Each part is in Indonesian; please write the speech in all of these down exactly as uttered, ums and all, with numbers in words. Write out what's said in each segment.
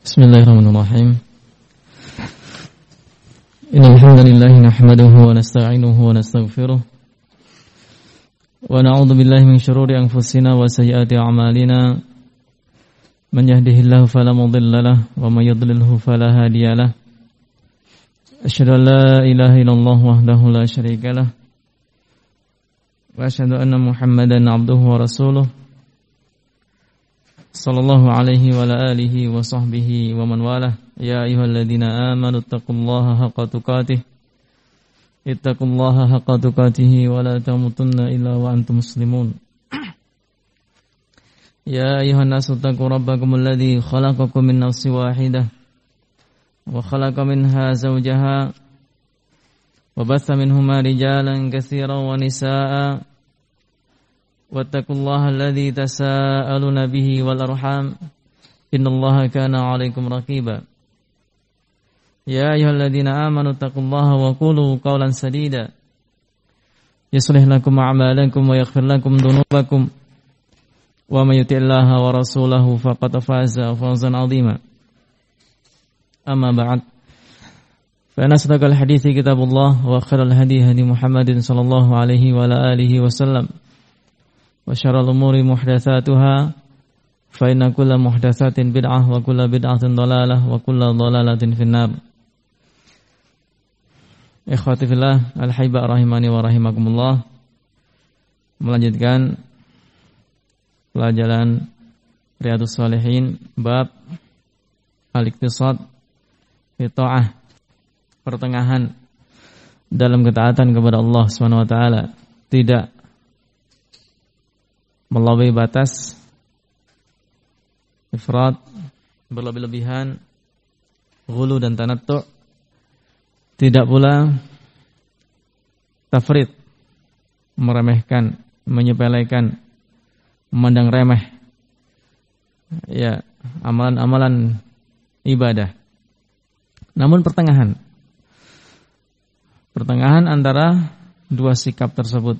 Bismillahirrahmanirrahim. Innal hamdalillah nahmaduhu wa nasta'inuhu wa nastaghfiruh wa na'udzu billahi min shururi anfusina wa sayyiati a'malina. Man yahdihillahu fala mudilla lahu wa may yudlilhu fala hadiya lahu. Asyhadu an la ilaha illallah wahdahu la syarika lahu wa asyhadu anna Muhammadan 'abduhu wa rasuluh. Sallallahu alaihi wa ala alihi wa sahbihi wa man walah. Ya ayyuhalladzina amanu taqullaha haqqa tuqatih. Ittaqullaha haqqa tuqatih wa la tamutunna illa wa antum muslimun. Ya ayyuhan nasu taqu rabbakum alladzi khalaqakum min nafsin wahidah wa khalaqa minha zawjaha wa batha minhuma rijalan katsiran wa nisaa'a. Wattaqullaha alladzi tasaaluna bihi wal arham innallaha kana 'alaikum raqiba. Ya ayyuhalladzina amanu taqullaha wa qulu qawlan sadida yuslih lakum a'malakum wa yaghfir lakum dhunubakum wa may yuti'illaha wa rasulahu faqad faza fawzan 'azima. Amma ba'd. Fa asdaqal hadithi kitabullah wa khairal hadi hadi Muhammadin sallallahu alaihi wa ala alihi wasallam. Wa syarrul umuri muhdatsatuha fa inna kulla muhdatsatin bid'ah wa kulla bid'atin dhalalah wa kulla dhalalatin finnar. Ikhwati fillah, al-haiba rahimani wa rahimakumullah. Melanjutkan pelajaran Riyadhus Shalihin bab al-iqtisad fi ta'ah, pertengahan dalam ketaatan kepada Allah Subhanahu wa taala, tidak melampaui batas, ifrat, berlebih-lebihan, ghulu dan tanattu', tidak pula tafrid, meremehkan, menyepelekan, memandang remeh ya amalan-amalan ibadah. Namun pertengahan, pertengahan antara dua sikap tersebut.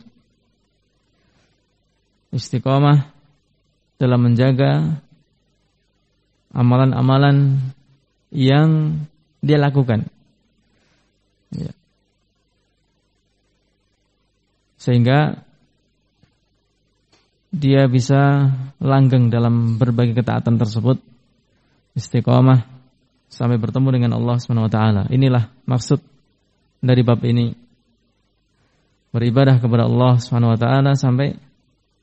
Istiqomah dalam menjaga amalan-amalan yang dia lakukan, ya. Sehingga dia bisa langgeng dalam berbagai ketaatan tersebut, istiqomah sampai bertemu dengan Allah subhanahu wa taala. Inilah maksud dari bab ini, beribadah kepada Allah subhanahu wa taala sampai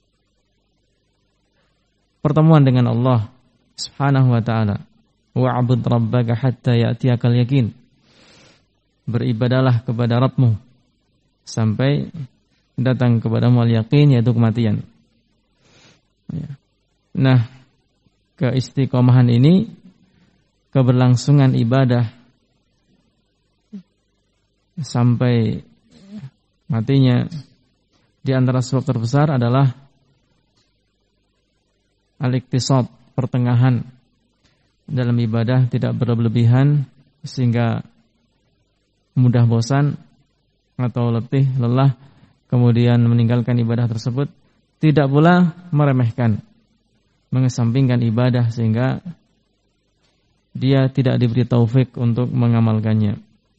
pertemuan dengan Allah subhanahu wa ta'ala. Wa'bud rabbaka hatta ya'tiyakal yakin. Beribadalah kepada Rabbmu sampai datang kepadamu al-yaqin, yaitu kematian. Nah, keistiqomahan ini, keberlangsungan ibadah sampai matinya, di antara sebab terbesar adalah al-iqtisad, pertengahan dalam ibadah, tidak berlebihan sehingga mudah bosan atau letih, lelah, kemudian meninggalkan ibadah tersebut. Tidak pula meremehkan, mengesampingkan ibadah sehingga dia tidak diberi taufik untuk mengamalkannya.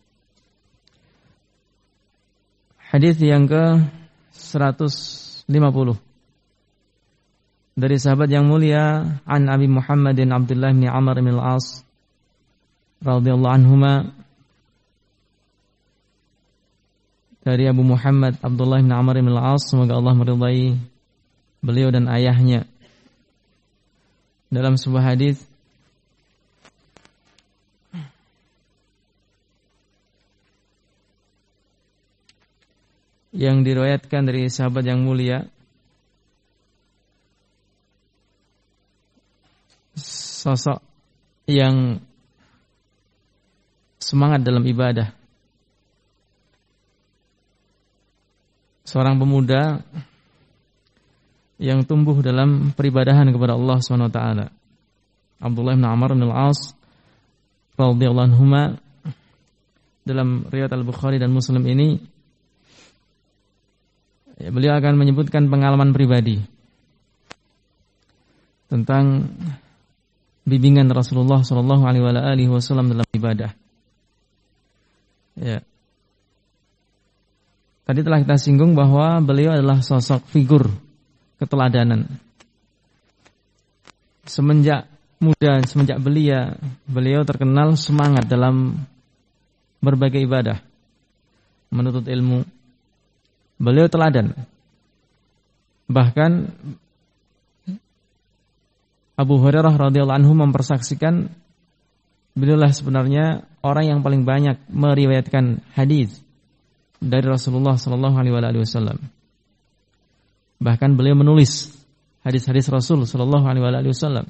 Hadis yang ke seratus lima puluh dari sahabat yang mulia, an Abi Muhammadin Abdullah bin Amr bin Al-As radhiyallahu anhuma, dari Abu Muhammad Abdullah bin Amr bin Al-As, semoga Allah meridai beliau dan ayahnya, dalam sebuah hadis yang diriwayatkan dari sahabat yang mulia, sosok yang semangat dalam ibadah, seorang pemuda yang tumbuh dalam peribadahan kepada Allah subhanahu wa taala, Abdullah bin Amr bin Al-As radhiyallahu anhuma. Dalam riwayat Al-Bukhari dan Muslim ini, ya, beliau akan menyebutkan pengalaman pribadi tentang bimbingan Rasulullah sallallahu alaihi wasallam dalam ibadah. Ya. Tadi telah kita singgung bahwa beliau adalah sosok figur keteladanan. Semenjak muda, semenjak belia, beliau terkenal semangat dalam berbagai ibadah, menuntut ilmu. Beliau teladan. Bahkan Abu Hurairah radhiyallahu anhu mempersaksikan beliaulah sebenarnya orang yang paling banyak meriwayatkan hadis dari Rasulullah sallallahu alaihi wasallam. Bahkan beliau menulis hadis-hadis Rasul sallallahu alaihi wasallam.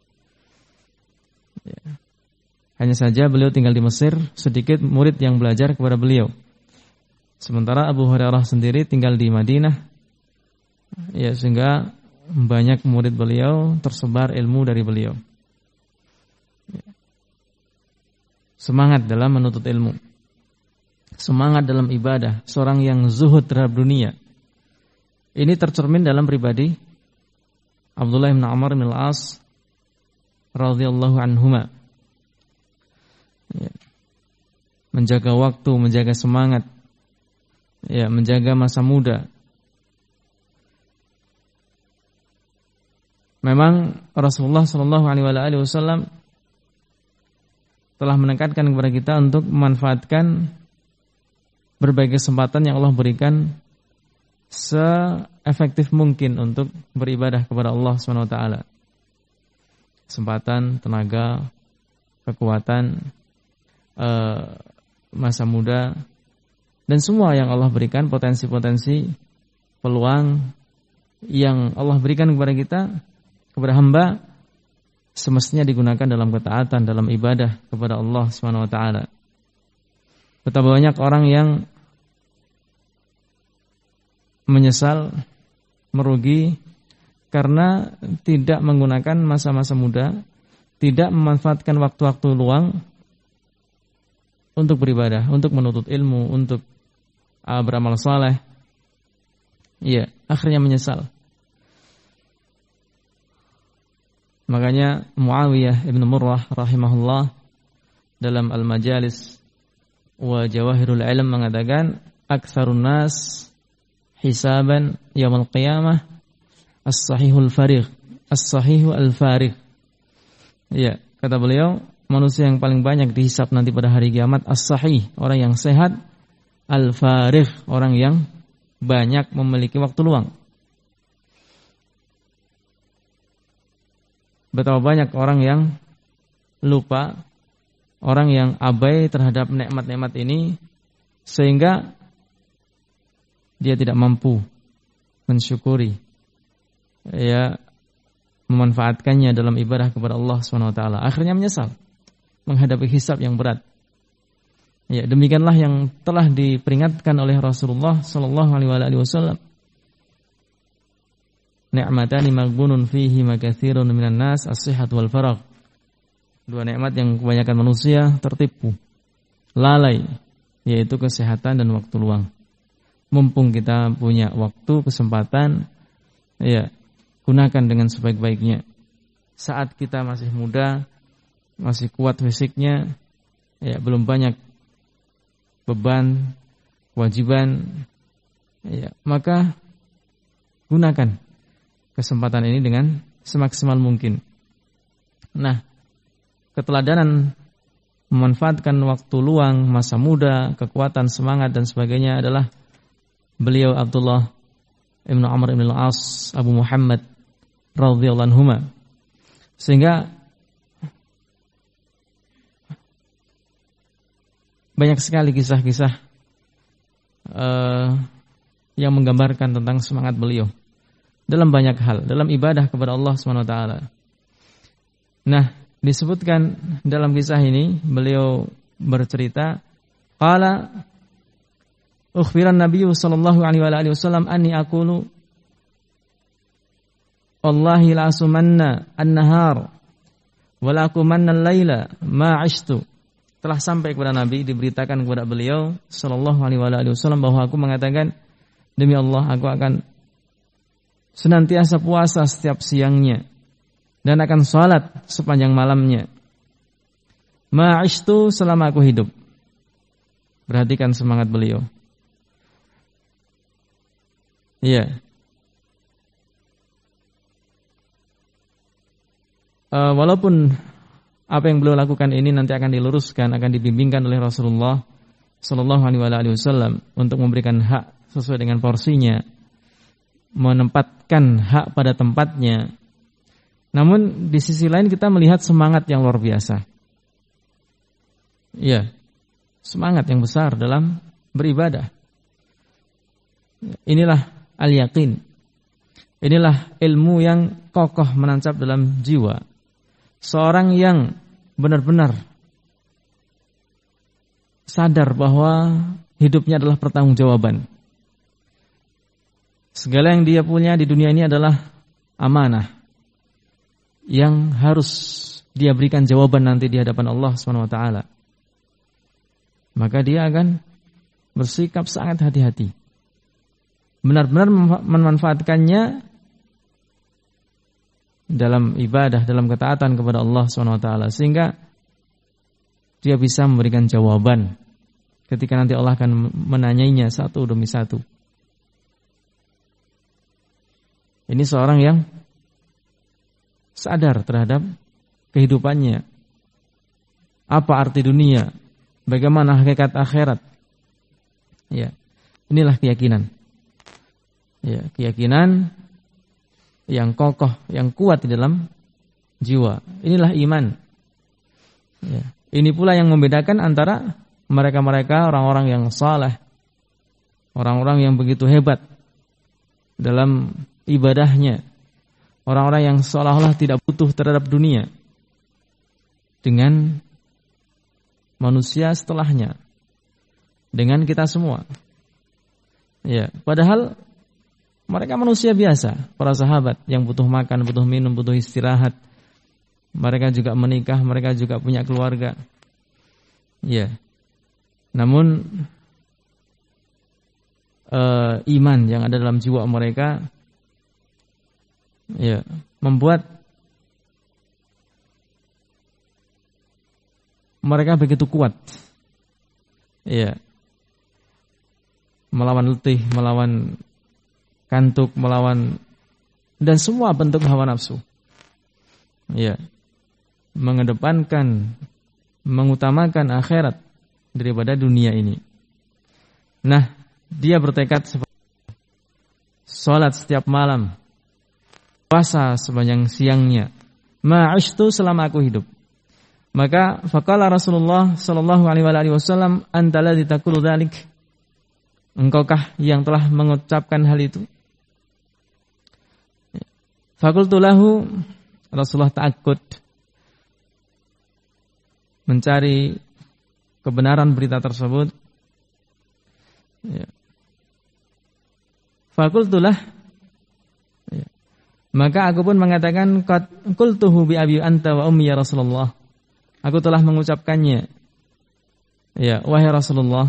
Ya. Hanya saja beliau tinggal di Mesir, sedikit murid yang belajar kepada beliau. Sementara Abu Hurairah sendiri tinggal di Madinah. Ya, sehingga banyak murid beliau tersebar ilmu dari beliau. Ya. Semangat dalam menuntut ilmu. Semangat dalam ibadah, seorang yang zuhud terhadap dunia. Ini tercermin dalam pribadi Abdullah bin Amr bin Al-As radhiyallahu anhuma. Ya. Menjaga waktu, menjaga semangat, ya, menjaga masa muda. Memang Rasulullah sallallahu alaihi wasallam telah menekankan kepada kita untuk memanfaatkan berbagai kesempatan yang Allah berikan se-efektif mungkin untuk beribadah kepada Allah subhanahu wa taala. Kesempatan, tenaga, kekuatan, eh, masa muda, dan semua yang Allah berikan, potensi-potensi, peluang yang Allah berikan kepada kita, kepada hamba, semestinya digunakan dalam ketaatan, dalam ibadah kepada Allah subhanahu wa taala. Betapa banyak orang yang menyesal, merugi karena tidak menggunakan masa-masa muda, tidak memanfaatkan waktu-waktu luang untuk beribadah, untuk menuntut ilmu, untuk uh, beramal saleh. Iya, akhirnya menyesal. Makanya Muawiyah ibn Murrah rahimahullah dalam Al-Majalis wa Jawahirul Ilm mengatakan, aktsarun nas hisaban yaumul qiyamah as-sahihul farigh, as-sahihu al-farigh. Ya, kata beliau, manusia yang paling banyak dihisab nanti pada hari kiamat as-sahih, orang yang sehat, al-farigh, orang yang banyak memiliki waktu luang. Betapa banyak orang yang lupa, orang yang abai terhadap nikmat-nikmat ini, sehingga dia tidak mampu mensyukuri, ya, memanfaatkannya dalam ibadah kepada Allah subhanahu wa taala. Akhirnya menyesal menghadapi hisab yang berat. Ya, demikianlah yang telah diperingatkan oleh Rasulullah sallallahu alaihi wasallam. Ni'matani maghbunun fihi makatsirun minan nas as-sihhat wal faragh. Dua nikmat yang kebanyakan manusia tertipu, lalai, yaitu kesehatan dan waktu luang. Mumpung kita punya waktu, kesempatan, ya, gunakan dengan sebaik-baiknya. Saat kita masih muda, masih kuat fisiknya, ya, belum banyak beban, kewajiban, ya, maka gunakan kesempatan ini dengan semaksimal mungkin. Nah, keteladanan memanfaatkan waktu luang, masa muda, kekuatan, semangat dan sebagainya adalah beliau Abdullah ibn Amr ibn Al-As Abu Muhammad radhiyallahu anhuma. Sehingga banyak sekali kisah-kisah uh, yang menggambarkan tentang semangat beliau dalam banyak hal, dalam ibadah kepada Allah subhanahu wa taala. Nah, disebutkan dalam kisah ini beliau bercerita, qala ukhbiran Nabi sallallahu alaihi wasallam anni aqulu wallahi la asumanna an-nahar wa la akumanna al-laila ma 'ishtu. Telah sampai kepada Nabi, diberitakan kepada beliau sallallahu alaihi wasallam bahwa aku mengatakan, demi Allah aku akan senantiasa puasa setiap siangnya dan akan salat sepanjang malamnya. Ma'ishtu selama aku hidup. Perhatikan semangat beliau. Iya. Uh, walaupun apa yang beliau lakukan ini nanti akan diluruskan, akan dibimbingkan oleh Rasulullah Sallallahu Alaihi Wasallam untuk memberikan hak sesuai dengan porsinya, menempatkan hak pada tempatnya. Namun di sisi lain kita melihat semangat yang luar biasa. Iya, semangat yang besar dalam beribadah. Inilah al-yaqin. Inilah ilmu yang kokoh menancap dalam jiwa. Seorang yang benar-benar sadar bahwa hidupnya adalah pertanggungjawaban. Segala yang dia punya di dunia ini adalah amanah yang harus dia berikan jawaban nanti di hadapan Allah Subhanahu wa taala. Maka dia akan bersikap sangat hati-hati. Benar-benar memanfaatkannya dalam ibadah, dalam ketaatan kepada Allah Subhanahu wa taala, sehingga dia bisa memberikan jawaban ketika nanti Allah akan menanyainya satu demi satu. Ini seorang yang sadar terhadap kehidupannya. Apa arti dunia? Bagaimana hakikat akhirat? Ya, inilah keyakinan. Ya, keyakinan yang kokoh, yang kuat di dalam jiwa. Inilah iman. Ya, ini pula yang membedakan antara mereka-mereka orang-orang yang saleh, orang-orang yang begitu hebat dalam ibadahnya, orang-orang yang seolah-olah tidak butuh terhadap dunia, dengan manusia setelahnya, dengan kita semua. Ya, padahal mereka manusia biasa, para sahabat yang butuh makan, butuh minum, butuh istirahat. Mereka juga menikah, mereka juga punya keluarga. Ya. Namun uh, iman yang ada dalam jiwa mereka, ya, membuat mereka begitu kuat. Ya. Melawan letih, melawan kantuk, melawan dan semua bentuk hawa nafsu. Ya. Mengedepankan, mengutamakan akhirat daripada dunia ini. Nah, dia bertekad salat setiap malam, puasa sepanjang siangnya. Ma'ishtu selama aku hidup. Maka faqala Rasulullah sallallahu alaihi wasallam, anta ladzi taqulu dzalik? Engkaukah yang telah mengucapkan hal itu? Faqultu lahu, Rasulullah ta'akkud, mencari kebenaran berita tersebut. Ya. Fakultulah, ya. Maka aku pun mengatakan, qad qultuhu bi abi anta wa ummi ya Rasulullah. Aku telah mengucapkannya. Ya, wahai Rasulullah,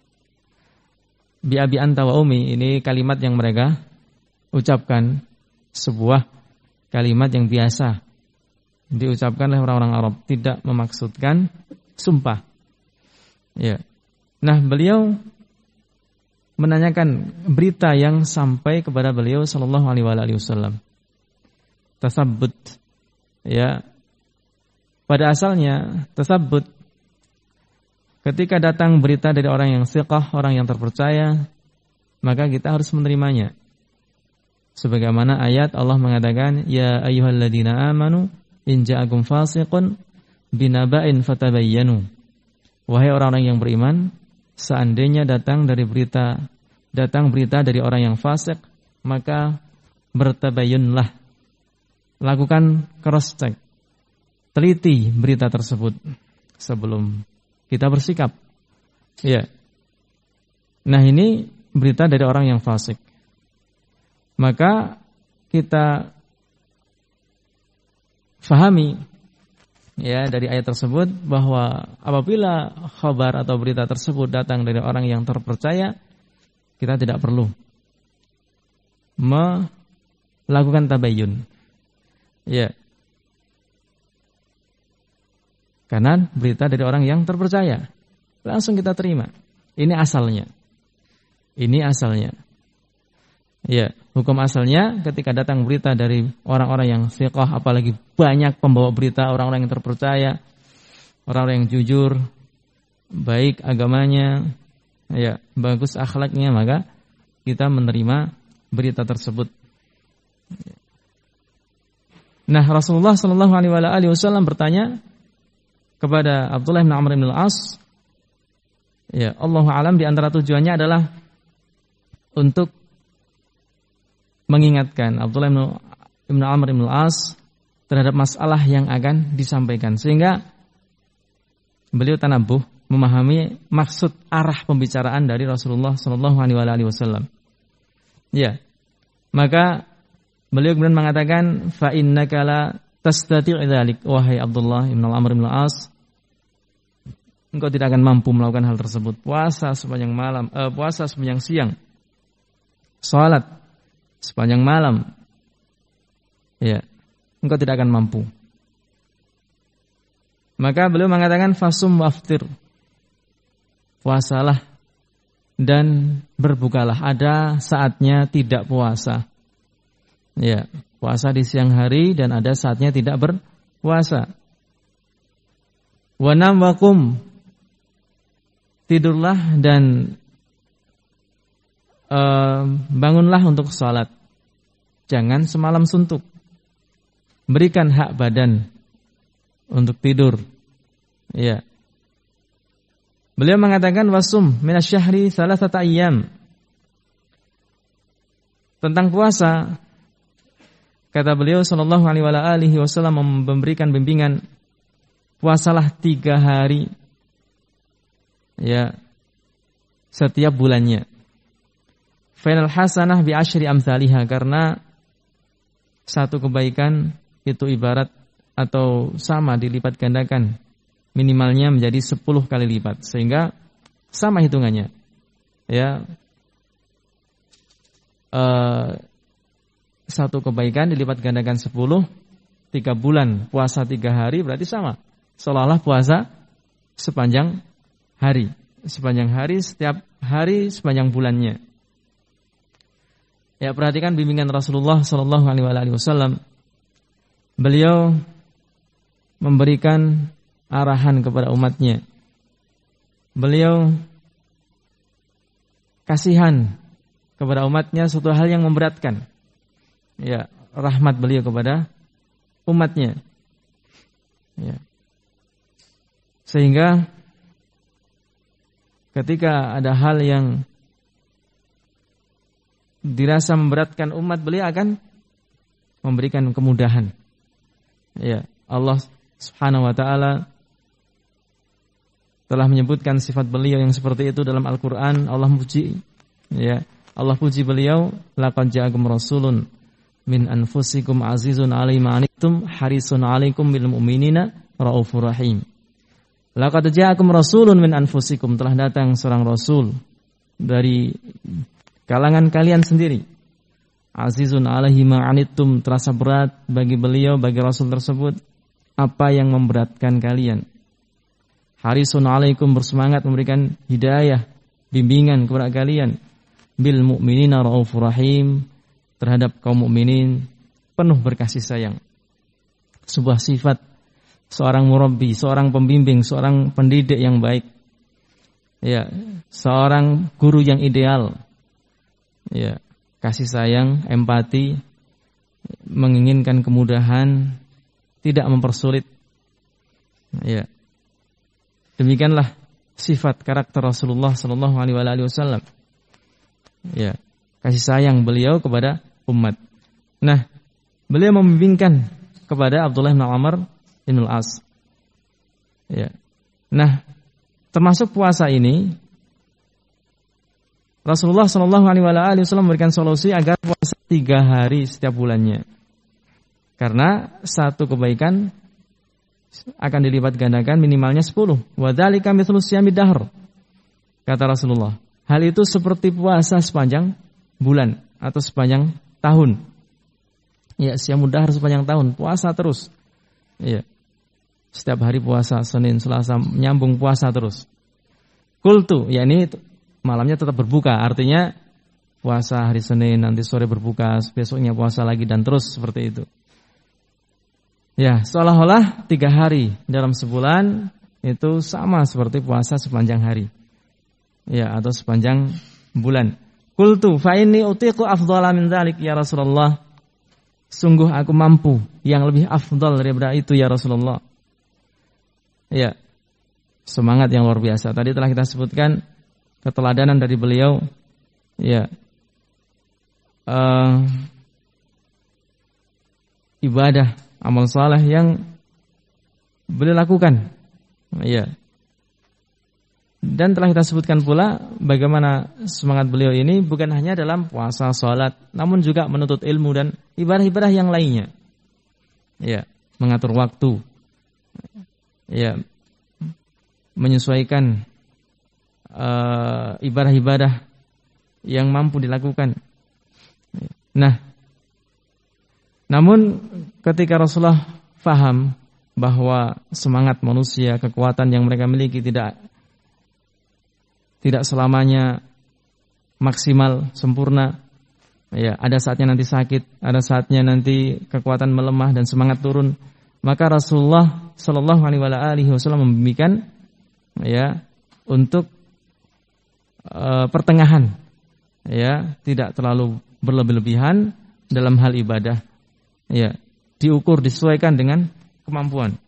bi abi anta wa ummi, ini kalimat yang mereka ucapkan, sebuah kalimat yang biasa diucapkan oleh orang-orang Arab, tidak memaksudkan sumpah. Ya. Nah, beliau menanyakan berita yang sampai kepada beliau sallallahu alaihi wasallam. Tasabbut. Ya. Pada asalnya tasabbut, ketika datang berita dari orang yang thiqah, orang yang terpercaya, maka kita harus menerimanya. Sebagaimana ayat Allah mengatakan, ya ayyuhalladzina amanu in ja'akum fasiqun binaba'in fatabayyanu. Wahai orang-orang yang beriman, seandainya datang dari berita datang berita dari orang yang fasik, maka bertabayyunlah. Lakukan cross check. Teliti berita tersebut sebelum kita bersikap. Ya. Nah, ini berita dari orang yang fasik. Maka kita fahami, ya, dari ayat tersebut bahwa apabila khabar atau berita tersebut datang dari orang yang terpercaya, kita tidak perlu melakukan tabayyun. Ya. Karena berita dari orang yang terpercaya. Langsung kita terima. Ini asalnya. Ini asalnya. Ya, hukum asalnya ketika datang berita dari orang-orang yang thiqah, apalagi banyak pembawa berita, orang-orang yang terpercaya, orang-orang yang jujur, baik agamanya, ya, bagus akhlaknya, maka kita menerima berita tersebut. Nah, Rasulullah Shallallahu Alaihi Wasallam bertanya kepada Abdullah bin Amr bin Al-As, ya, Allahu alam, di antara tujuannya adalah untuk mengingatkan Abdullah bin Amr bin Al-As terhadap masalah yang akan disampaikan, sehingga beliau tanabuh memahami maksud arah pembicaraan dari Rasulullah Shallallahu Alaihi Wasallam. Ya, maka beliau kemudian mengatakan, fa innaka la tastati' dzalik, wahai Abdullah bin Amr bin Al-As, engkau tidak akan mampu melakukan hal tersebut. Puasa sepanjang malam, eh, puasa sepanjang siang, salat sepanjang malam, ya, engkau tidak akan mampu. Maka beliau mengatakan, fasum waftir, puasalah dan berbukalah. Ada saatnya tidak puasa. Ya, puasa di siang hari dan ada saatnya tidak berpuasa. Wa nam wakum, tidurlah dan uh, bangunlah untuk salat. Jangan semalam suntuk. Berikan hak badan untuk tidur. Ya. Beliau mengatakan wasum minasyahri salasata ayyam. Tentang puasa, kata beliau sallallahu alaihi wasallam memberikan bimbingan, puasalah tiga hari, ya, setiap bulannya. Fainal hasanah bi asyri amsalihha, karena satu kebaikan itu ibarat atau sama dilipat gandakan, minimalnya menjadi sepuluh kali lipat, sehingga sama hitungannya. Ya, uh, satu kebaikan dilipat gandakan sepuluh, tiga bulan puasa tiga hari berarti sama, seolah-olah puasa sepanjang hari, sepanjang hari, setiap hari sepanjang bulannya. Ya, perhatikan bimbingan Rasulullah Shallallahu Alaihi Wasallam. Beliau memberikan arahan kepada umatnya. Beliau kasihan kepada umatnya, suatu hal yang memberatkan. Ya, rahmat beliau kepada umatnya. Ya. Sehingga ketika ada hal yang dirasa memberatkan umat, beliau akan memberikan kemudahan. Ya, Allah Subhanahu wa taala telah menyebutkan sifat beliau yang seperti itu dalam Al-Qur'an. Allah puji, ya, Allah puji beliau, laqad ja'akum rasulun min anfusikum azizun 'alaihi ma anittum harisun 'alaikum bil mu'minina raufur rahim. Laqad ja'akum rasulun min anfusikum, telah datang seorang rasul dari kalangan kalian sendiri. Azizun 'alaihi ma anittum, terasa berat bagi beliau, bagi rasul tersebut apa yang memberatkan kalian. Harisun 'alaikum, bersemangat memberikan hidayah, bimbingan kepada kalian. Bil mu'minina raufur rahim, terhadap kaum mukminin penuh berkasih sayang. Sebuah sifat seorang murabbi, seorang pembimbing, seorang pendidik yang baik. Ya, seorang guru yang ideal. Ya, kasih sayang, empati, menginginkan kemudahan, tidak mempersulit. Ya. Demikianlah sifat karakter Rasulullah sallallahu alaihi wasallam. Ya, kasih sayang beliau kepada umat. Nah, beliau membimbingkan kepada Abdullah bin Amr bin Al-As. Ya. Nah, termasuk puasa ini Rasulullah Shallallahu Alaihi Wasallam memberikan solusi agar puasa tiga hari setiap bulannya, karena satu kebaikan akan dilipat gandakan minimalnya sepuluh. Wadzalika mithlu siyamid dahr, kata Rasulullah. Hal itu seperti puasa sepanjang bulan atau sepanjang tahun. Ya, siyamud dahr sepanjang tahun, puasa terus. Ya, Setiap hari puasa, Senin, Selasa, nyambung puasa terus. Qultu, yakni malamnya tetap berbuka, artinya puasa hari Senin, nanti sore berbuka, besoknya puasa lagi, dan terus seperti itu. Ya, seolah-olah tiga hari dalam sebulan itu sama seperti puasa sepanjang hari. Ya, atau sepanjang bulan. Qultu fa inni utiqu afdhala min dzalik ya Rasulullah. Sungguh aku mampu yang lebih afdal daripada itu ya Rasulullah. Ya. Semangat yang luar biasa. Tadi telah kita sebutkan keteladanan dari beliau. Ya. Uh, ibadah, amal saleh yang beliau lakukan. Ya. Dan telah kita sebutkan pula bagaimana semangat beliau ini bukan hanya dalam puasa, salat, namun juga menuntut ilmu dan ibadah-ibadah yang lainnya. Ya, mengatur waktu. Ya, menyesuaikan uh, ibadah-ibadah yang mampu dilakukan. Nah, namun ketika Rasulullah faham bahwa semangat manusia, kekuatan yang mereka miliki tidak tidak selamanya maksimal, sempurna. Ya, ada saatnya nanti sakit, ada saatnya nanti kekuatan melemah dan semangat turun. Maka Rasulullah Shallallahu Alaihi Wasallam membimbingkan, ya, untuk uh, pertengahan, ya, tidak terlalu berlebih-lebihan dalam hal ibadah. Ya, diukur, disesuaikan dengan kemampuan.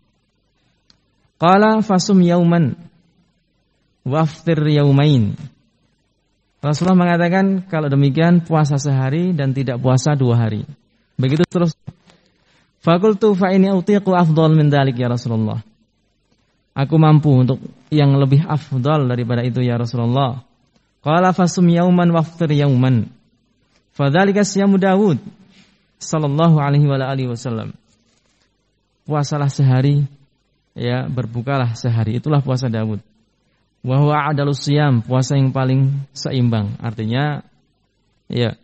Qala fasum yauman waftir yaumain. Rasulullah mengatakan kalau demikian puasa sehari dan tidak puasa dua hari. Begitu terus. Fakultu fa ini utiqu afdal min dzalik ya Rasulullah. Aku mampu untuk yang lebih afdal daripada itu ya Rasulullah. Qala fasum yauman waftir yauman. Fadzalika siyamu Daud sallallahu alaihi wa alihi wasallam. Puasalah sehari, ya, berbukalah sehari. Itulah puasa Daud. Wa huwa a'dalus siyam, puasa yang paling seimbang. Artinya, ya,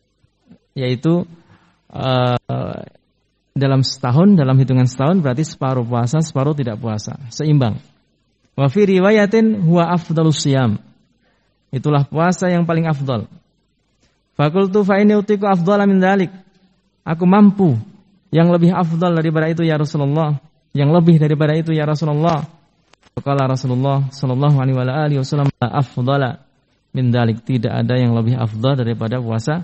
yaitu uh, dalam setahun, dalam hitungan setahun berarti separuh puasa, separuh tidak puasa, seimbang. Wa fi riwayatin huwa afdalus siyam. Itulah puasa yang paling afdal. Fakultu fa inni utiqu afdhala min dzalik. Aku mampu yang lebih afdal daripada itu ya Rasulullah, yang lebih daripada itu ya Rasulullah. Qala Rasulullah sallallahu alaihi wasallam afdhala min dzalik, tidak ada yang lebih afdal daripada puasa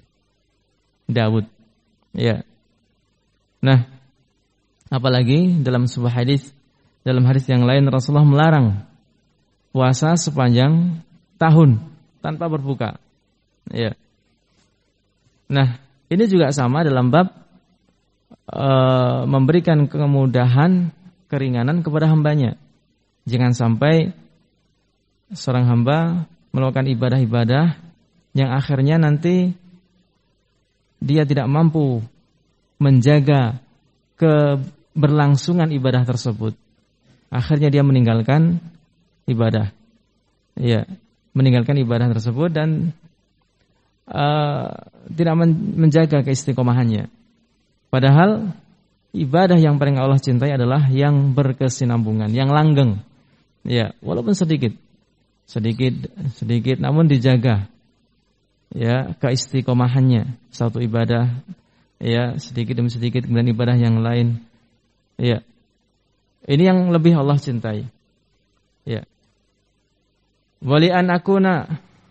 Daud. Ya. Nah, apalagi dalam sebuah hadis, dalam hadis yang lain Rasulullah melarang puasa sepanjang tahun tanpa berbuka. Ya. Nah, ini juga sama dalam bab e, memberikan kemudahan, keringanan kepada hambanya. Jangan sampai seorang hamba melakukan ibadah-ibadah yang akhirnya nanti dia tidak mampu menjaga keberlangsungan ibadah tersebut. Akhirnya dia meninggalkan ibadah. Ya, meninggalkan ibadah tersebut dan uh, tidak menjaga keistiqomahannya. Padahal ibadah yang paling Allah cintai adalah yang berkesinambungan, yang langgeng. Ya, walaupun sedikit, sedikit, sedikit, namun dijaga. Ya, keistiqomahannya satu ibadah, ya, sedikit demi sedikit, kemudian ibadah yang lain. Ya, ini yang lebih Allah cintai. Ya, wali an akuna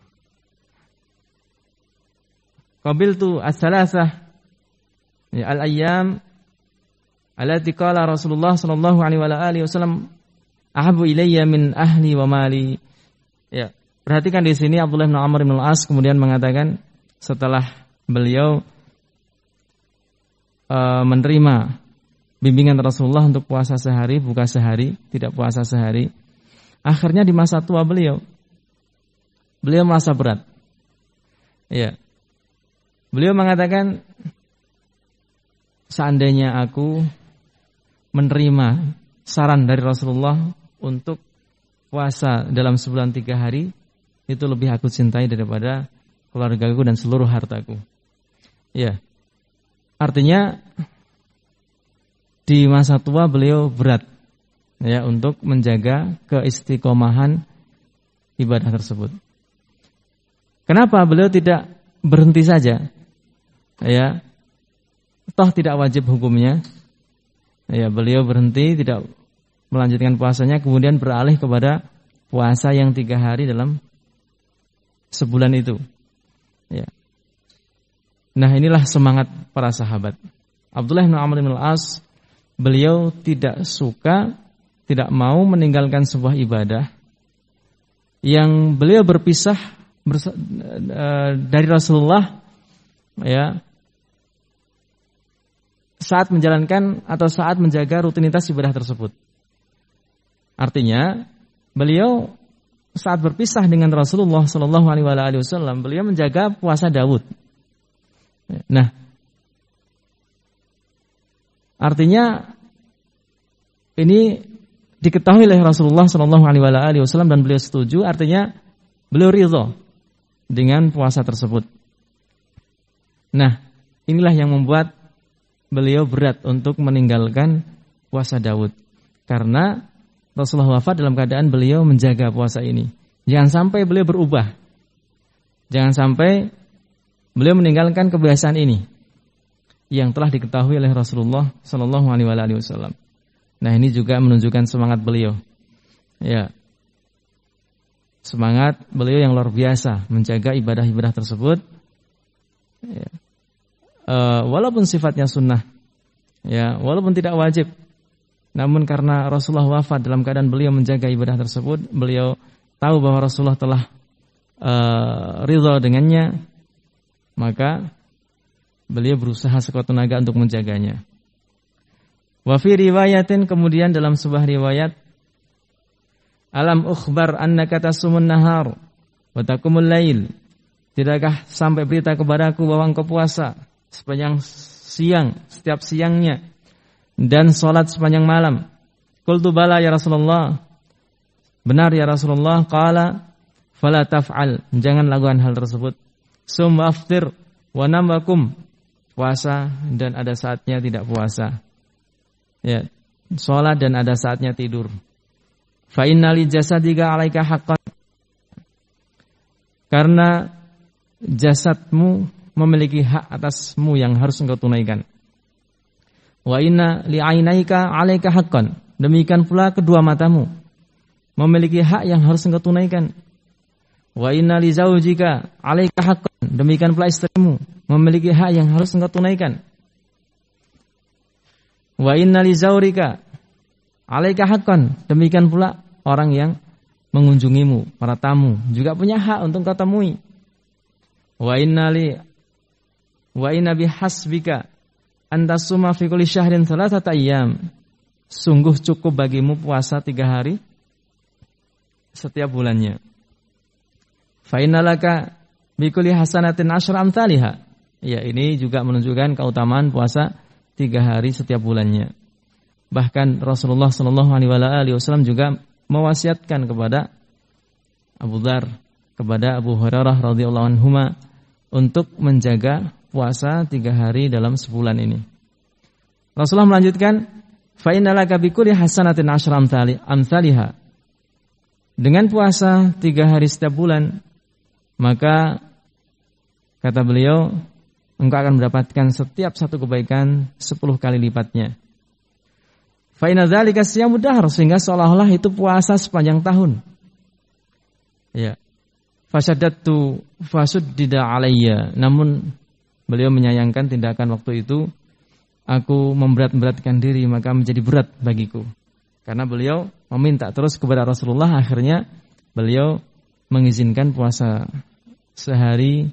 qabiltu as-salasah, ya, al-ayyam allati qala Rasulullah sallallahu alaihi wasallam ahabbu ilayya min ahli wa mali. Ya, perhatikan di sini Abdullah bin Amr bin Al-As kemudian mengatakan setelah beliau uh, menerima bimbingan Rasulullah untuk puasa sehari, buka sehari, tidak puasa sehari, akhirnya di masa tua beliau beliau merasa berat. Ya. Beliau mengatakan, seandainya aku menerima saran dari Rasulullah untuk puasa dalam sebulan tiga hari, itu lebih aku cintai daripada keluargaku dan seluruh hartaku. Ya, artinya di masa tua beliau berat ya untuk menjaga keistiqomahan ibadah tersebut. Kenapa beliau tidak berhenti saja? Ya, toh tidak wajib hukumnya. Ya, beliau berhenti tidak melanjutkan puasanya, kemudian beralih kepada puasa yang tiga hari dalam sebulan itu. Ya. Nah, inilah semangat para sahabat. Abdullah bin Amr bin Al-As, beliau tidak suka, tidak mau meninggalkan sebuah ibadah yang beliau berpisah bersa, uh, dari Rasulullah, ya, saat menjalankan atau saat menjaga rutinitas ibadah tersebut. Artinya, beliau saat berpisah dengan Rasulullah Shallallahu Alaihi Wasallam, beliau menjaga puasa Daud. Nah, artinya ini diketahui oleh Rasulullah Shallallahu Alaihi Wasallam dan beliau setuju. Artinya beliau ridho dengan puasa tersebut. Nah, inilah yang membuat beliau berat untuk meninggalkan puasa Daud, karena Rasulullah wafat dalam keadaan beliau menjaga puasa ini. Jangan sampai beliau berubah. Jangan sampai beliau meninggalkan kebiasaan ini yang telah diketahui oleh Rasulullah Shallallahu Alaihi Wasallam. Nah, ini juga menunjukkan semangat beliau. Ya, semangat beliau yang luar biasa menjaga ibadah-ibadah tersebut. Ya. E, walaupun sifatnya sunnah, ya, walaupun tidak wajib, namun karena Rasulullah wafat dalam keadaan beliau menjaga ibadah tersebut, beliau tahu bahwa Rasulullah telah e, ridha dengannya, maka beliau berusaha sekuat tenaga untuk menjaganya. Wa fi riwayatin, kemudian dalam sebuah riwayat, alam ukhbar annaka tasumun nahar wa taqumul lail. Tidakkah sampai berita kepadaku bahwa engkau puasa sepanjang siang, setiap siangnya, dan salat sepanjang malam? Qultu bala ya Rasulullah. Benar ya Rasulullah. Qala fala taf'al, jangan lakukan hal tersebut. Sum aftir wa nam wa kum, puasa dan ada saatnya tidak puasa. Ya, salat dan ada saatnya tidur. Fa inna li jasadika 'alaika haqqan, karena jasadmu memiliki hak atasmu yang harus engkau tunaikan. Wa inna li 'ainaika 'alaika haqqan, demikian pula kedua matamu memiliki hak yang harus engkau tunaikan. Wa inna li zaujika 'alaika haqqan, demikian pula istrimu memiliki hak yang harus engkau tunaikan. Wa inna li zaurika 'alaika haqqan, demikian pula orang yang mengunjungimu, para tamu, juga punya hak untuk kau temui. Wa inna li wa inna bihasbika antasuma fi kulli syahrin thalathata ayyam, sungguh cukup bagimu puasa tiga hari setiap bulannya. Fa innalaka bi kulli hasanatin asyra amsalha, ya, ini juga menunjukkan keutamaan puasa tiga hari setiap bulannya. Bahkan Rasulullah Shallallahu Alaihi Wasallam juga mewasiatkan kepada Abu Dzar, kepada Abu Hurairah radhiyallahu anhuma untuk menjaga puasa tiga hari dalam sebulan ini. Rasulullah melanjutkan, fa innalaka bi kulli hasanatin asyra amsalha, dengan puasa tiga hari setiap bulan, maka kata beliau, engkau akan mendapatkan setiap satu kebaikan sepuluh kali lipatnya. Fa inna dzalika siyamud dahr, sehingga seolah-olah itu puasa sepanjang tahun. Ya. Fasyaddatu fasuddida alayya, namun beliau menyayangkan tindakan waktu itu, aku memberat-beratkan diri maka menjadi berat bagiku. Karena beliau meminta terus kepada Rasulullah, akhirnya beliau mengizinkan puasa sehari,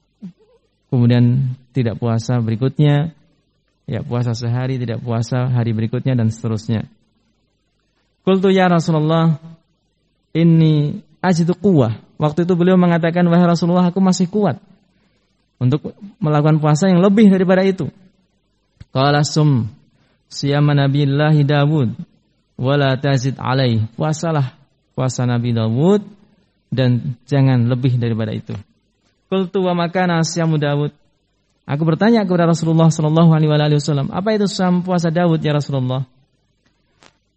kemudian tidak puasa berikutnya, ya, puasa sehari, tidak puasa hari berikutnya, dan seterusnya. Qultu ya Rasulullah, inni ajidu quwwah. Waktu itu beliau mengatakan, wahai Rasulullah, aku masih kuat untuk melakukan puasa yang lebih daripada itu. Qala sum siyama nabiyillahi Dawud wala tazid alaih, puasalah puasa Nabi Dawud dan jangan lebih daripada itu. Qultu wa makana siyamu Dawud, aku bertanya kepada Rasulullah sallallahu alaihi wasallam, apa itu puasa Daud ya Rasulullah?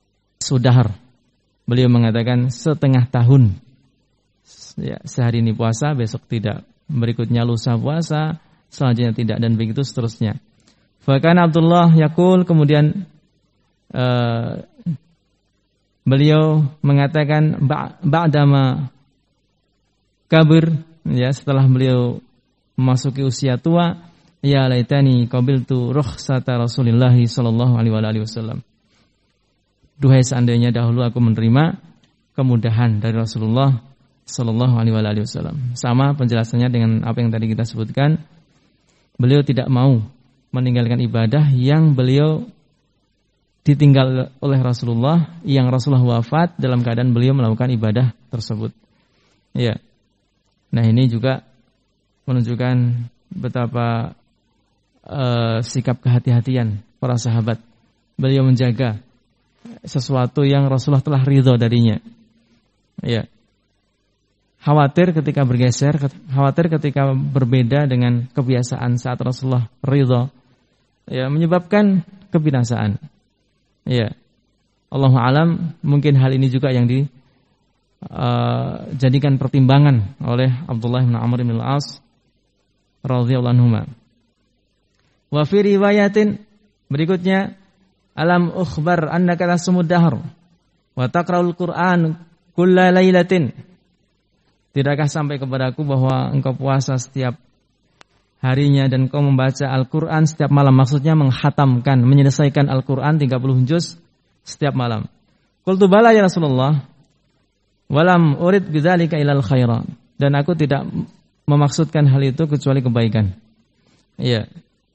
sudahar. Beliau mengatakan setengah tahun. Ya, sehari ini puasa, besok tidak. Berikutnya lusa puasa, selanjutnya tidak, dan begitu seterusnya. Bahkan Abdullah yaqul, kemudian uh, beliau mengatakan ba'dama kabir, ya, setelah beliau memasuki usia tua, ya laitani qabiltu rukhsata Rasulillah sallallahu alaihi wasallam. Duhai seandainya dahulu aku menerima kemudahan dari Rasulullah sallallahu alaihi wasallam. Sama penjelasannya dengan apa yang tadi kita sebutkan. Beliau tidak mau meninggalkan ibadah yang beliau ditinggal oleh Rasulullah, yang Rasulullah wafat dalam keadaan beliau melakukan ibadah tersebut. Ya. Nah, ini juga menunjukkan betapa uh, sikap kehati-hatian para sahabat. Beliau menjaga sesuatu yang Rasulullah telah ridho darinya. Ya. Khawatir ketika bergeser, khawatir ketika berbeda dengan kebiasaan saat Rasulullah ridho, ya, menyebabkan kebinasaan. Ya. Allahu alam, mungkin hal ini juga yang dijadikan uh, pertimbangan oleh Abdullah bin Amr bin Al-As radhiyallahu anhuma. Wa fi riwayatin, berikutnya, alam ukhbar annaka tasumud dahr wa taqra'ul Qur'an kulla lailatin. Tidakkah sampai kepadaku bahwa engkau puasa setiap harinya dan engkau membaca Al-Qur'an setiap malam, maksudnya menghatamkan, menyelesaikan Al-Qur'an tiga puluh juz setiap malam. Qultu bala ya Rasulullah, walam urid bidzalika ilal khaira, dan aku tidak memaksudkan hal itu kecuali kebaikan. Iya.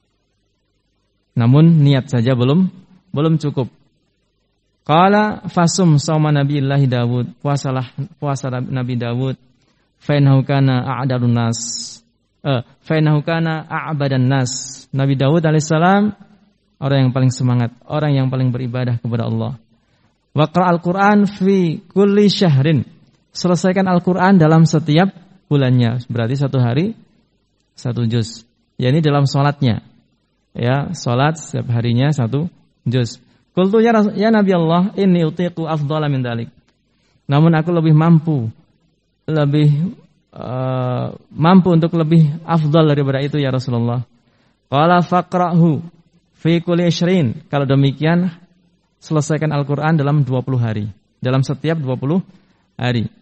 Namun niat saja belum belum cukup. Qala fasum shauma Nabiyillahi Daud, puasalah puasa Nabi Daud. Fa innahu kana a'dadun nas. Eh, fa innahu kana a'badan nas. Nabi Daud alaihissalam orang yang paling semangat, orang yang paling beribadah kepada Allah. Wa qra'al Qur'an fi kulli syahrin. Selesaikan Al-Qur'an dalam setiap bulannya. Berarti satu hari satu juz. Ya, ini dalam salatnya. Ya, salat setiap harinya satu juz. Qultu ya, ya Nabi Allah, inni utiqu afdhala min dzalik. Namun aku lebih mampu, lebih uh, mampu untuk lebih afdal daripada itu ya Rasulullah. Qala faqra'hu fi kulli ishrin. Kalau demikian, selesaikan Al-Qur'an dalam dua puluh hari. Dalam setiap dua puluh hari.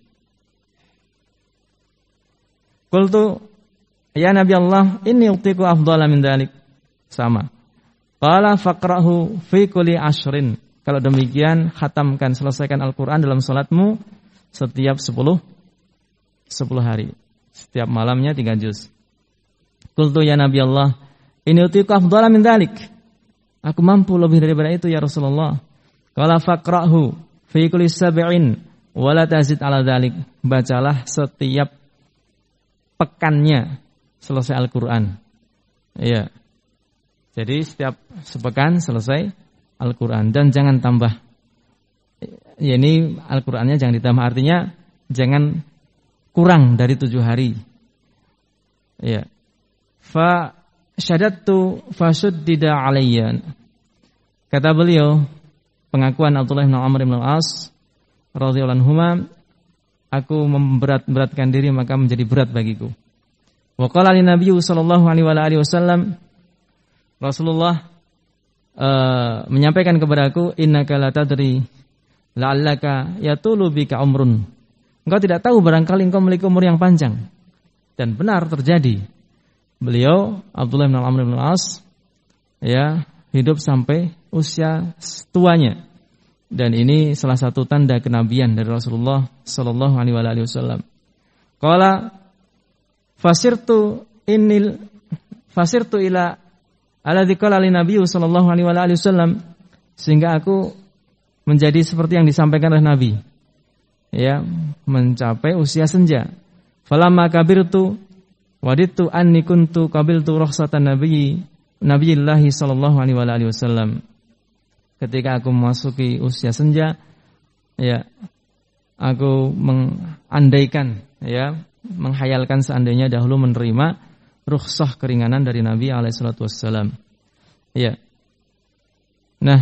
Qultu ya Nabi Allah, inni utiqu afdhala min dzalik. Sama. Qala faqra'hu fi kulli ashrin. Kalau demikian, khatamkan, selesaikan Al-Qur'an dalam salatmu setiap sepuluh sepuluh hari. Setiap malamnya tiga juz. Qultu ya Nabi Allah, inni utiqu afdhala min dzalik. Aku mampu lebih daripada itu ya Rasulullah. Qala faqra'hu fi kulli sab'in wa la tazid 'ala dzalik. Bacalah setiap pekannya selesai Al-Qur'an. Iya. Jadi setiap sepekan selesai Al-Qur'an dan jangan tambah. Ya, ini Al-Qur'annya jangan ditambah, artinya jangan kurang dari tujuh hari. Ya. Fa syadattu fasuddida alayya. Kata beliau, pengakuan Abdullah bin Amr bin Al-As radhiyallahu anhuma, aku memberat-beratkan diri maka menjadi berat bagiku. Wa qala lin Nabi sallallahu alaihi wasallam, Rasulullah uh, menyampaikan kepadaku, innaka la tadri la'allaka yatulu bika umrun. Engkau tidak tahu, barangkali engkau memiliki umur yang panjang. Dan benar terjadi. Beliau Abdullah bin Amr bin Al-As ya, hidup sampai usia tuanya. Dan ini salah satu tanda kenabian dari Rasulullah sallallahu alaihi wasallam. Qala fasirtu innil fasirtu ila alladzi qala lin Nabi sallallahu alaihi wasallam, sehingga aku menjadi seperti yang disampaikan oleh Nabi. Ya, mencapai usia senja. Falamma kabirtu waditu anni kuntu qabiltu rukhsatan nabiyyi Nabiyillahi sallallahu alaihi wasallam. Ketika aku memasuki usia senja, ya, aku mengandaikan, ya, menghayalkan seandainya dahulu menerima rukhsah keringanan dari Nabi alaihi salatu wassalam. Ya. Nah,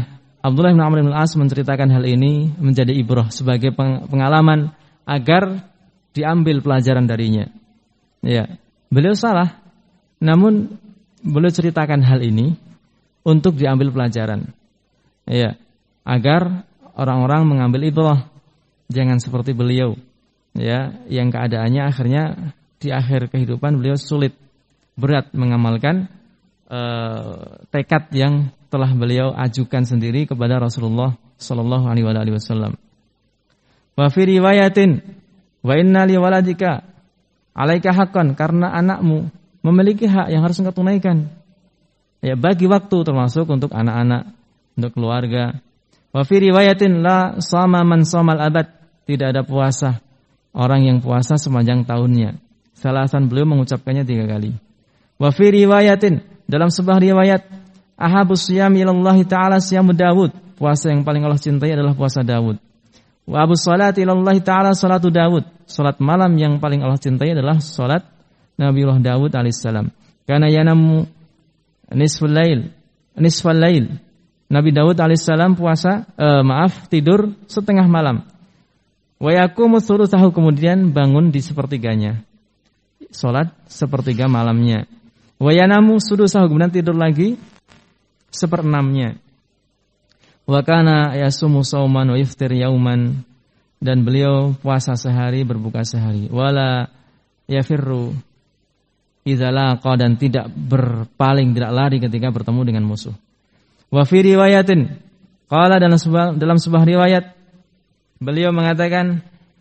Abdullah bin Amr bin Al-As menceritakan hal ini menjadi ibrah sebagai pengalaman agar diambil pelajaran darinya. Ya, beliau salah, namun beliau ceritakan hal ini untuk diambil pelajaran. Ya, agar orang-orang mengambil ibrah, jangan seperti beliau. Ya, yang keadaannya akhirnya di akhir kehidupan beliau sulit, berat mengamalkan uh, tekad yang telah beliau ajukan sendiri kepada Rasulullah sallallahu alaihi wasallam. Wa fi riwayatin wa inna li waladika alaika haqqan, karena anakmu memiliki hak yang harus engkau tunaikan. Ya, bagi waktu termasuk untuk anak-anak, untuk keluarga. Wa fi riwayatin la sama man shamal abad, tidak ada puasa orang yang puasa sepanjang tahunnya. Salasan beliau mengucapkannya tiga kali. Wa fi riwayatin, dalam sebuah riwayat, ahabus siyam ilallahi ta'ala siyamu Dawud, puasa yang paling Allah cintai adalah puasa Dawud. Wa abus salati ilallahi ta'ala salatu Dawud, salat malam yang paling Allah cintai adalah salat Nabiullah Dawud alaihissalam. Karena yanamu nisful lail, nisfal lail. Nabi Dawud alaihissalam puasa, eh, maaf, tidur setengah malam. Wa yaqumu thulutsahu, kemudian bangun di sepertiganya. Salat sepertiga malamnya. Wa yanamu sudusahu, kemudian tidur lagi seperenamnya. Wa kana yasumu sauman wa yaftir yauman, dan beliau puasa sehari berbuka sehari. Wala yafirru idza laqa, dan tidak berpaling, tidak lari ketika bertemu dengan musuh. Wa fi riwayatin qala, dalam sebuah, dalam sebuah riwayat beliau mengatakan,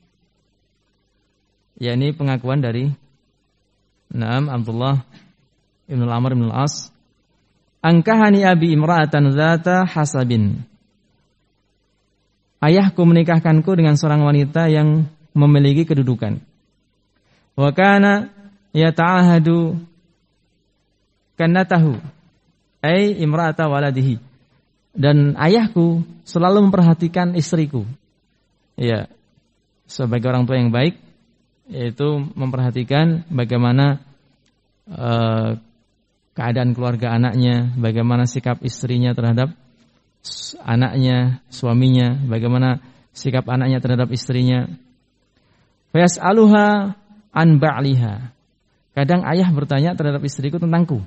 yakni pengakuan dari Naam Abdullah ibn al-Amr ibn al-As, angkahani abi imra'atan zata hasabin, ayahku menikahkanku dengan seorang wanita yang memiliki kedudukan. Wa kana yata'ahadu kannatahu ay imra'ata waladihi, dan ayahku selalu memperhatikan istriku. Ya, sebagai orang tua yang baik, yaitu memperhatikan bagaimana uh, keadaan keluarga anaknya, bagaimana sikap istrinya terhadap anaknya, suaminya, bagaimana sikap anaknya terhadap istrinya. Fayas'aluha an ba'liha, kadang ayah bertanya terhadap istriku tentangku.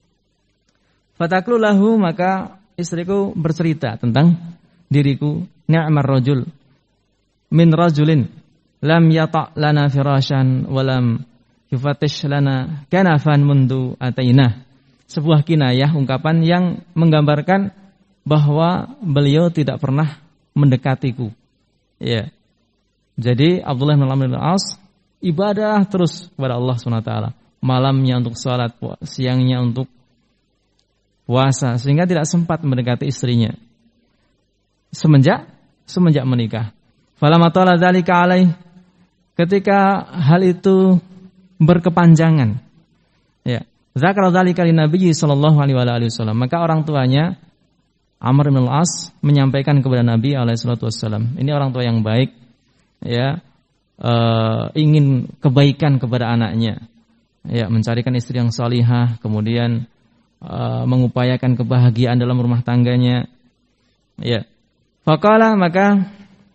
Fataklu lahu, maka istriku bercerita tentang diriku. Ni'mar rajul min rajulin lam yata' lana firashan walam yufatish lana kanafan mundu atainah. Sebuah kinayah, ungkapan yang menggambarkan bahwa beliau tidak pernah mendekatiku. Ya. Jadi Abdullah bin Amr bin Al-As ibadah terus kepada Allah subhanahu wa taala. Malamnya untuk salat, siangnya untuk puasa, sehingga tidak sempat mendekati istrinya. Semenjak semenjak menikah. Falamma tala dzalika alaih, ketika hal itu berkepanjangan, ya, zakara dzalika lin Nabi sallallahu alaihi wasallam, maka orang tuanya Amr bin Al-As menyampaikan kepada Nabi alaihi salatu wasallam. Ini orang tua yang baik, ya, e, ingin kebaikan kepada anaknya, ya, mencarikan istri yang salihah, kemudian e, mengupayakan kebahagiaan dalam rumah tangganya, ya. Faqala, maka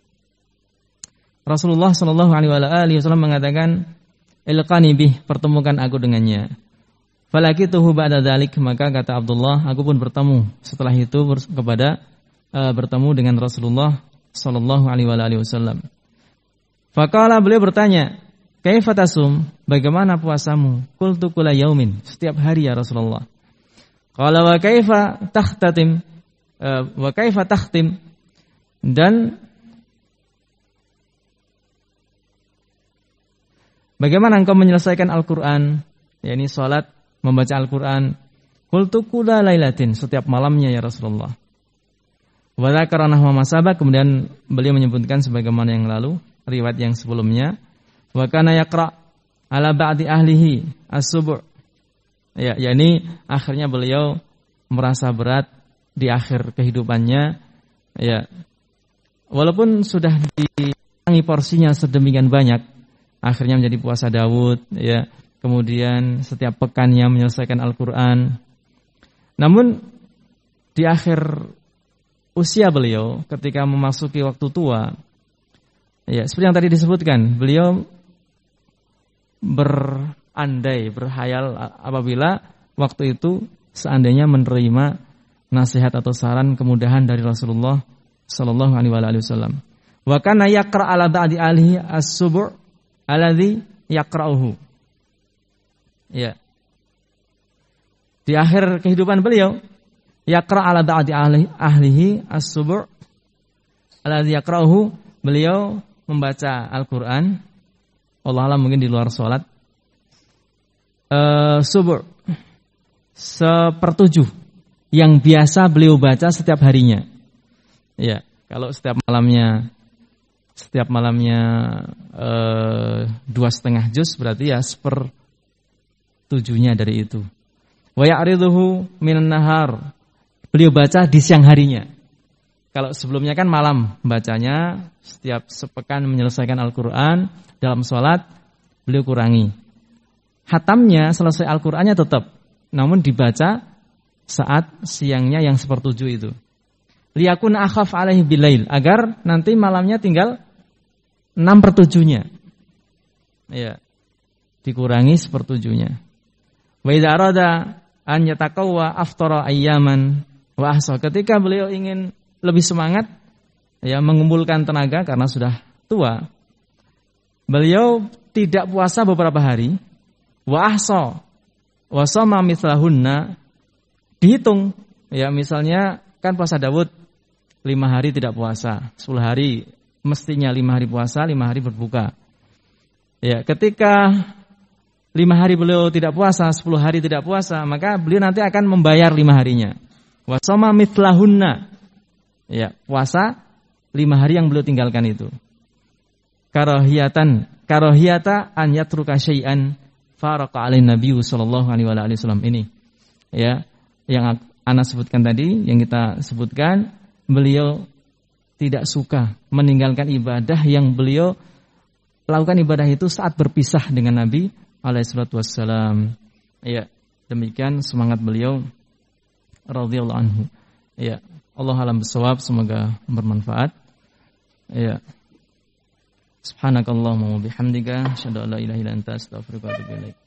Rasulullah sallallahu alaihi wasallam mengatakan, ilqani bih, pertemukan aku dengannya. Falaqituhu ba'da dzalik, maka kata Abdullah, aku pun bertemu setelah itu kepada uh, bertemu dengan Rasulullah sallallahu alaihi wasallam. Faqala, beliau bertanya, kaifa tasum, bagaimana puasamu? Qultu kulla yaumin, setiap hari ya Rasulullah. Qala wa kaifa takhtatim, uh, wa kaifa takhtim, dan bagaimana engkau menyelesaikan Al-Quran, yakni salat, membaca Al-Quran? Qultu kulla lailatin, setiap malamnya ya Rasulullah. Wa dzakara nahwa ma sabaq, kemudian beliau menyebutkan sebagaimana yang lalu, riwayat yang sebelumnya. Wa kana yaqra ala ba'di ahlihi as-subu'. Ya, yakni akhirnya beliau merasa berat di akhir kehidupannya, ya. Walaupun sudah dikurangi porsinya sedemikian banyak, akhirnya menjadi puasa Daud, ya. Kemudian setiap pekannya menyelesaikan Al-Quran. Namun di akhir usia beliau ketika memasuki waktu tua, ya seperti yang tadi disebutkan, beliau berandai, berhayal apabila waktu itu seandainya menerima nasihat atau saran kemudahan dari Rasulullah sallallahu alaihi wasallam. Wa kana yaqra ala ba'di alihi as-subu' alladhi yaqra'uhu. Ya. Di akhir kehidupan beliau, yaqra ala ba'di ahlihi as-subu' alladhi yaqra'uhu, beliau membaca Al-Qur'an, Allah alam mungkin di luar salat, uh, subu' sepertujuh yang biasa beliau baca setiap harinya. Ya, kalau setiap malamnya setiap malamnya uh, dua setengah juz berarti ya sepertujuhnya dari itu. Wa ya'riduhu minan nahar. Beliau baca di siang harinya. Kalau sebelumnya kan malam bacanya, setiap sepekan menyelesaikan Al-Qur'an dalam sholat, beliau kurangi. Hatamnya selesai Al-Qur'annya tetap, namun dibaca saat siangnya yang sepertujuh itu. Liyakun akhaf alaihi bilail, agar nanti malamnya tinggal enam pertujuhnya. Ya. Dikurangi sepertujuhnya. Wa idza arada an yatakawwa aftara ayyaman wa ahsa. Ketika beliau ingin lebih semangat, ya mengumpulkan tenaga karena sudah tua, beliau tidak puasa beberapa hari. Wa ahsa wa sama mithlahunna, dihitung, ya misalnya kan puasa Daud lima hari tidak puasa, sepuluh hari mestinya lima hari puasa, lima hari berbuka. Ya, ketika lima hari beliau tidak puasa, sepuluh hari tidak puasa, maka beliau nanti akan membayar lima harinya. Wa sama mithlahunna. Ya, puasa lima hari yang beliau tinggalkan itu. Karahiyatan, karahiyata an yatruka syai'an faraqa alaihi Nabi sallallahu alaihi wasallam ini. Ya, yang ana sebutkan tadi, yang kita sebutkan, beliau tidak suka meninggalkan ibadah yang beliau lakukan ibadah itu saat berpisah dengan Nabi alaihi salatu wassalam. Ya, demikian semangat beliau radhiyallahu anhu. Ya. Allah alam bisawab, semoga bermanfaat. Ya. Subhanakallahumma wa bihamdika asyhadu an la ilaha illa anta astaghfiruka wa atubu ilaik.